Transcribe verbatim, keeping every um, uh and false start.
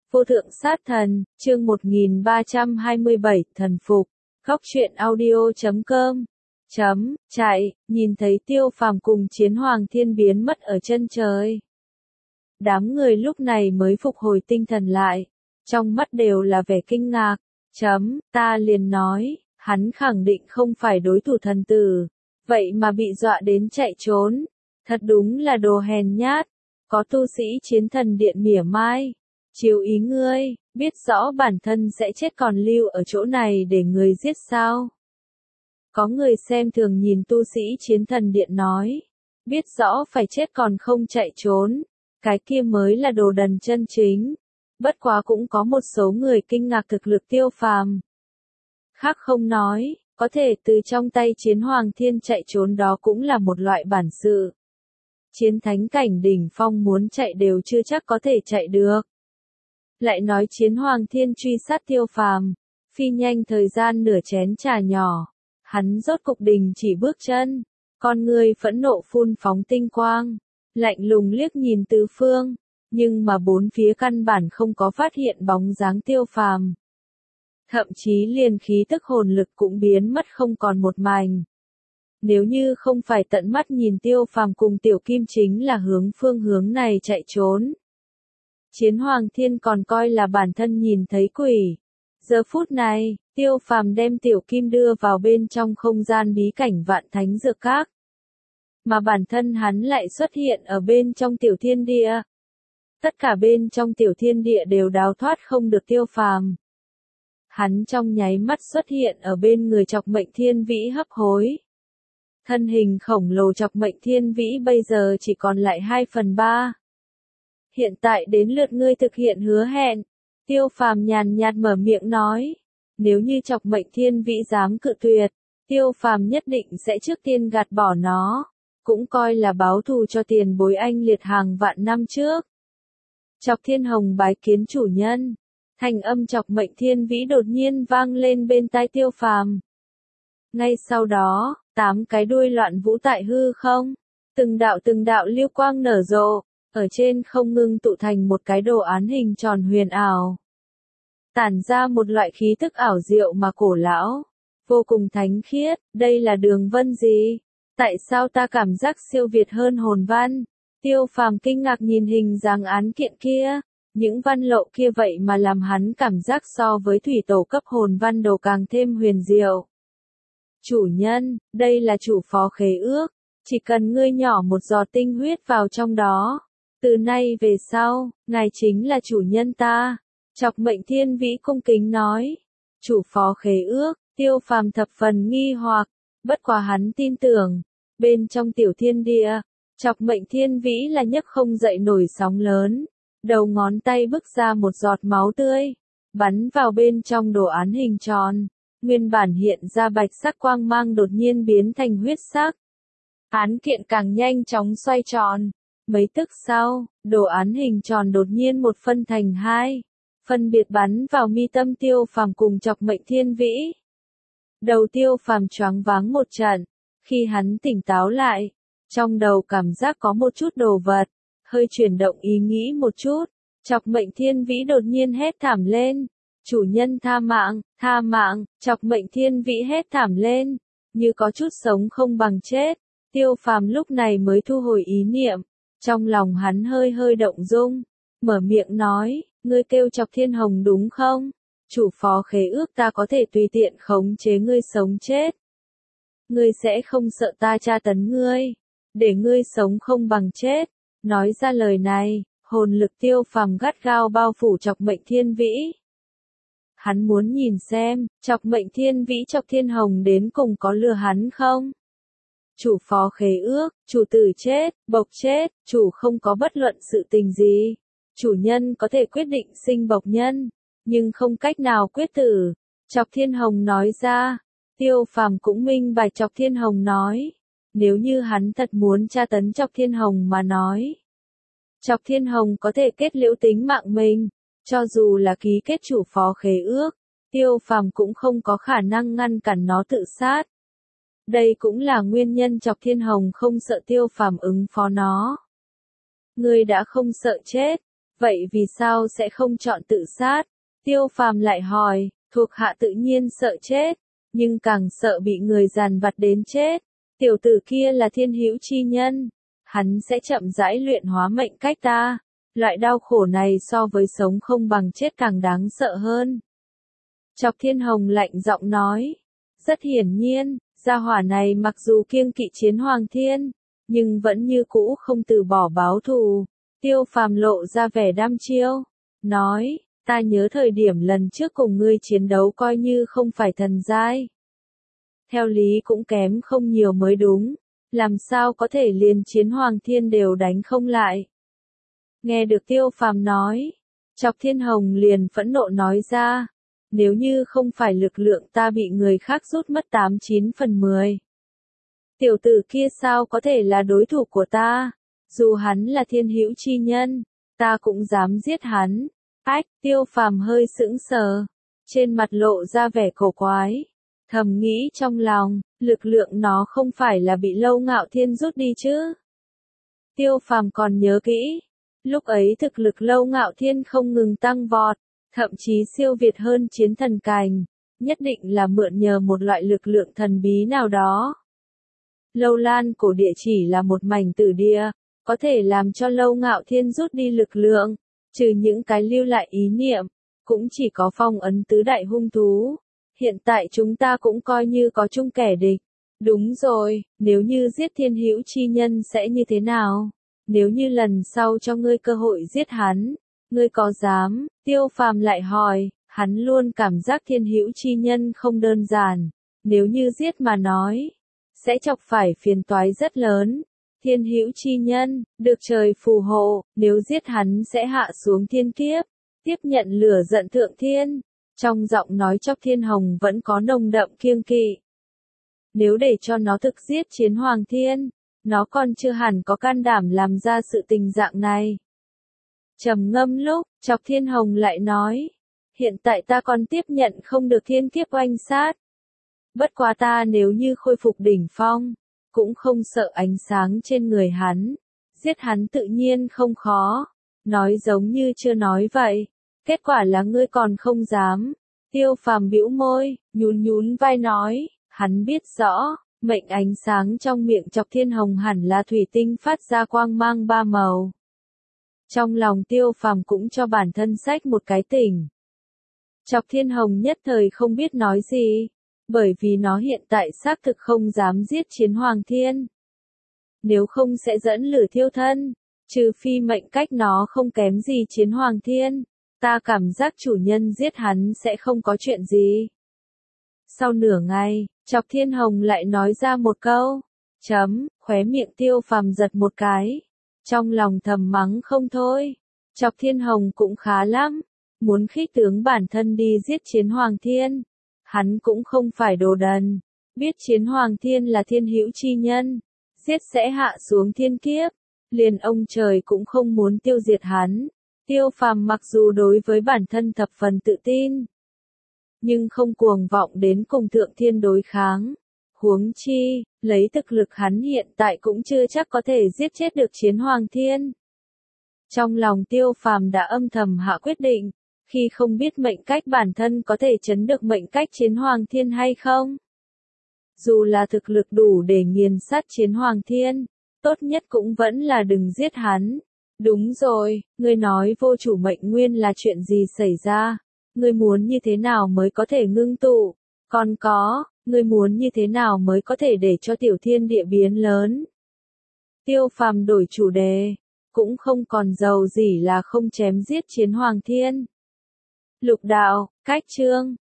Vô thượng sát thần, chương một nghìn ba trăm hai mươi bảy, thần phục. Góc truyện audio chấm com. Chấm, chạy, nhìn thấy Tiêu Phàm cùng Chiến Hoàng Thiên biến mất ở chân trời. Đám người lúc này mới phục hồi tinh thần lại, trong mắt đều là vẻ kinh ngạc. Chấm, ta liền nói, hắn khẳng định không phải đối thủ thần tử, vậy mà bị dọa đến chạy trốn, thật đúng là đồ hèn nhát. Có tu sĩ Chiến Thần Điện mỉa mai, chiếu ý ngươi, biết rõ bản thân sẽ chết còn lưu ở chỗ này để người giết sao? Có người xem thường nhìn tu sĩ Chiến Thần Điện nói, biết rõ phải chết còn không chạy trốn, cái kia mới là đồ đần chân chính. Bất quá cũng có một số người kinh ngạc thực lực Tiêu Phàm. Khác không nói, có thể từ trong tay Chiến Hoàng Thiên chạy trốn đó cũng là một loại bản sự. Chiến thánh cảnh đỉnh phong muốn chạy đều chưa chắc có thể chạy được. Lại nói Chiến Hoàng Thiên truy sát Tiêu Phàm, phi nhanh thời gian nửa chén trà nhỏ, hắn rốt cục đình chỉ bước chân, con người phẫn nộ phun phóng tinh quang, lạnh lùng liếc nhìn tứ phương, nhưng mà bốn phía căn bản không có phát hiện bóng dáng Tiêu Phàm. Thậm chí liền khí tức hồn lực cũng biến mất không còn một mảnh. Nếu như không phải tận mắt nhìn Tiêu Phàm cùng Tiểu Kim chính là hướng phương hướng này chạy trốn, Chiến Hoàng Thiên còn coi là bản thân nhìn thấy quỷ. Giờ phút này, Tiêu Phàm đem Tiểu Kim đưa vào bên trong không gian bí cảnh Vạn Thánh Dược Các, mà bản thân hắn lại xuất hiện ở bên trong Tiểu Thiên Địa. Tất cả bên trong Tiểu Thiên Địa đều đào thoát không được Tiêu Phàm. Hắn trong nháy mắt xuất hiện ở bên người Chọc Mệnh Thiên Vĩ hấp hối. Thân hình khổng lồ Chọc Mệnh Thiên Vĩ bây giờ chỉ còn lại hai phần ba. Hiện tại đến lượt ngươi thực hiện hứa hẹn. Tiêu Phàm nhàn nhạt mở miệng nói. Nếu như Chọc Mệnh Thiên Vĩ dám cự tuyệt, Tiêu Phàm nhất định sẽ trước tiên gạt bỏ nó, cũng coi là báo thù cho tiền bối anh liệt hàng vạn năm trước. Chọc Thiên Hồng bái kiến chủ nhân. Thanh âm Chọc Mệnh Thiên Vĩ đột nhiên vang lên bên tai Tiêu Phàm. Ngay sau đó, tám cái đuôi loạn vũ tại hư không, từng đạo từng đạo lưu quang nở rộ, ở trên không ngưng tụ thành một cái đồ án hình tròn huyền ảo. Tản ra một loại khí tức ảo diệu mà cổ lão, vô cùng thánh khiết. Đây là đường vân gì? Tại sao ta cảm giác siêu việt hơn hồn văn? Tiêu Phàm kinh ngạc nhìn hình dáng án kiện kia, những văn lộ kia vậy mà làm hắn cảm giác so với thủy tổ cấp hồn văn đồ càng thêm huyền diệu. Chủ nhân, đây là chủ phó khế ước, chỉ cần ngươi nhỏ một giọt tinh huyết vào trong đó, từ nay về sau, ngài chính là chủ nhân ta. Chọc Mệnh Thiên Vĩ cung kính nói. Chủ phó khế ước, Tiêu Phàm thập phần nghi hoặc, bất quá hắn tin tưởng, bên trong Tiểu Thiên Địa, Chọc Mệnh Thiên Vĩ là nhấc không dậy nổi sóng lớn, đầu ngón tay bức ra một giọt máu tươi, bắn vào bên trong đồ án hình tròn. Nguyên bản hiện ra bạch sắc quang mang đột nhiên biến thành huyết sắc. Án kiện càng nhanh chóng xoay tròn. Mấy tức sau, đồ án hình tròn đột nhiên một phân thành hai, phân biệt bắn vào mi tâm Tiêu Phàm cùng Chọc Mệnh Thiên Vĩ. Đầu Tiêu Phàm choáng váng một trận, khi hắn tỉnh táo lại, trong đầu cảm giác có một chút đồ vật, hơi chuyển động ý nghĩ một chút, Chọc Mệnh Thiên Vĩ đột nhiên hét thảm lên. Chủ nhân tha mạng, tha mạng. Chọc Mệnh Thiên Vĩ hét thảm lên, như có chút sống không bằng chết. Tiêu Phàm lúc này mới thu hồi ý niệm, trong lòng hắn hơi hơi động dung, mở miệng nói, ngươi kêu Chọc Thiên Hồng đúng không? Chủ phó khế ước ta có thể tùy tiện khống chế ngươi sống chết. Ngươi sẽ không sợ ta tra tấn ngươi, để ngươi sống không bằng chết. Nói ra lời này, hồn lực Tiêu Phàm gắt gao bao phủ Chọc Mệnh Thiên Vĩ. Hắn muốn nhìn xem, Chọc Mệnh Thiên Vĩ Chọc Thiên Hồng đến cùng có lừa hắn không? Chủ phó khế ước, chủ tử chết, bộc chết, chủ không có bất luận sự tình gì. Chủ nhân có thể quyết định sinh bộc nhân, nhưng không cách nào quyết tử. Chọc Thiên Hồng nói ra. Tiêu Phàm cũng minh bạch Chọc Thiên Hồng nói. Nếu như hắn thật muốn tra tấn Chọc Thiên Hồng mà nói, Chọc Thiên Hồng có thể kết liễu tính mạng mình. Cho dù là ký kết chủ phó khế ước, Tiêu Phàm cũng không có khả năng ngăn cản nó tự sát. Đây cũng là nguyên nhân Chọc Thiên Hồng không sợ Tiêu Phàm ứng phó nó. Ngươi đã không sợ chết, Vậy vì sao sẽ không chọn tự sát? Tiêu Phàm lại hỏi, thuộc hạ tự nhiên sợ chết, nhưng càng sợ bị người giàn vặt đến chết. Tiểu tử kia là thiên hữu chi nhân, hắn sẽ chậm rãi luyện hóa mệnh cách ta. Loại đau khổ này so với sống không bằng chết càng đáng sợ hơn. Chọc Thiên Hồng lạnh giọng nói. Rất hiển nhiên, gia hỏa này mặc dù kiêng kỵ Chiến Hoàng Thiên, nhưng vẫn như cũ không từ bỏ báo thù. Tiêu Phàm lộ ra vẻ đăm chiêu, nói, ta nhớ thời điểm lần trước cùng ngươi chiến đấu coi như không phải thần giai. Theo lý cũng kém không nhiều mới đúng, làm sao có thể liền Chiến Hoàng Thiên đều đánh không lại. Nghe được Tiêu Phàm nói, Chọc Thiên Hồng liền phẫn nộ nói ra, nếu như không phải lực lượng ta bị người khác rút mất tám chín phần mười. Tiểu tử kia sao có thể là đối thủ của ta, dù hắn là thiên hữu chi nhân, ta cũng dám giết hắn. Ách, Tiêu Phàm hơi sững sờ, trên mặt lộ ra vẻ cổ quái, thầm nghĩ trong lòng, lực lượng nó không phải là bị Lâu Ngạo Thiên rút đi chứ. Tiêu Phàm còn nhớ kỹ, lúc ấy thực lực Lâu Ngạo Thiên không ngừng tăng vọt, thậm chí siêu việt hơn chiến thần cành, nhất định là mượn nhờ một loại lực lượng thần bí nào đó. Lâu Lan cổ địa chỉ là một mảnh tử địa, có thể làm cho Lâu Ngạo Thiên rút đi lực lượng, trừ những cái lưu lại ý niệm, cũng chỉ có phong ấn tứ đại hung thú. Hiện tại chúng ta cũng coi như có chung kẻ địch. Đúng rồi, nếu như giết thiên hữu chi nhân sẽ như thế nào? Nếu như lần sau cho ngươi cơ hội giết hắn, ngươi có dám? Tiêu Phàm lại hỏi, hắn luôn cảm giác thiên hữu chi nhân không đơn giản, nếu như giết mà nói, sẽ chọc phải phiền toái rất lớn. Thiên hữu chi nhân, được trời phù hộ, nếu giết hắn sẽ hạ xuống thiên kiếp, tiếp nhận lửa giận thượng thiên. Trong giọng nói Chọc Thiên Hồng vẫn có nồng đậm kiêng kỵ. Nếu để cho nó thực giết Chiến Hoàng Thiên, nó còn chưa hẳn có can đảm làm ra sự tình dạng này. Trầm ngâm lúc, Chọc Thiên Hồng lại nói, hiện tại ta còn tiếp nhận không được thiên kiếp oanh sát. Bất quá ta nếu như khôi phục đỉnh phong, cũng không sợ ánh sáng trên người hắn, giết hắn tự nhiên không khó. Nói giống như chưa nói vậy, kết quả là ngươi còn không dám. Tiêu Phàm bĩu môi, nhún nhún vai nói, hắn biết rõ, mệnh ánh sáng trong miệng Chọc Thiên Hồng hẳn là thủy tinh phát ra quang mang ba màu. Trong lòng Tiêu Phàm cũng cho bản thân xách một cái tỉnh. Chọc Thiên Hồng nhất thời không biết nói gì, bởi vì nó hiện tại xác thực không dám giết Chiến Hoàng Thiên. Nếu không sẽ dẫn lửa thiêu thân, trừ phi mệnh cách nó không kém gì Chiến Hoàng Thiên, ta cảm giác chủ nhân giết hắn sẽ không có chuyện gì. Sau nửa ngày, Chọc Thiên Hồng lại nói ra một câu, chấm, khóe miệng Tiêu Phàm giật một cái, trong lòng thầm mắng không thôi. Chọc Thiên Hồng cũng khá lắm, muốn khích tướng bản thân đi giết Chiến Hoàng Thiên. Hắn cũng không phải đồ đần, biết Chiến Hoàng Thiên là thiên hữu chi nhân, giết sẽ hạ xuống thiên kiếp, liền ông trời cũng không muốn tiêu diệt hắn. Tiêu Phàm mặc dù đối với bản thân thập phần tự tin, nhưng không cuồng vọng đến cùng Thượng Thiên đối kháng. Huống chi, lấy thực lực hắn hiện tại cũng chưa chắc có thể giết chết được Chiến Hoàng Thiên. Trong lòng Tiêu Phàm đã âm thầm hạ quyết định, khi không biết mệnh cách bản thân có thể chấn được mệnh cách Chiến Hoàng Thiên hay không. Dù là thực lực đủ để nghiền sát Chiến Hoàng Thiên, tốt nhất cũng vẫn là đừng giết hắn. Đúng rồi, ngươi nói vô chủ mệnh nguyên là chuyện gì xảy ra? Ngươi muốn như thế nào mới có thể ngưng tụ? Còn có, ngươi muốn như thế nào mới có thể để cho tiểu thiên địa biến lớn? Tiêu Phàm đổi chủ đề, cũng không còn giàu gì là không chém giết Chiến Hoàng Thiên. Lục đạo, cách chương.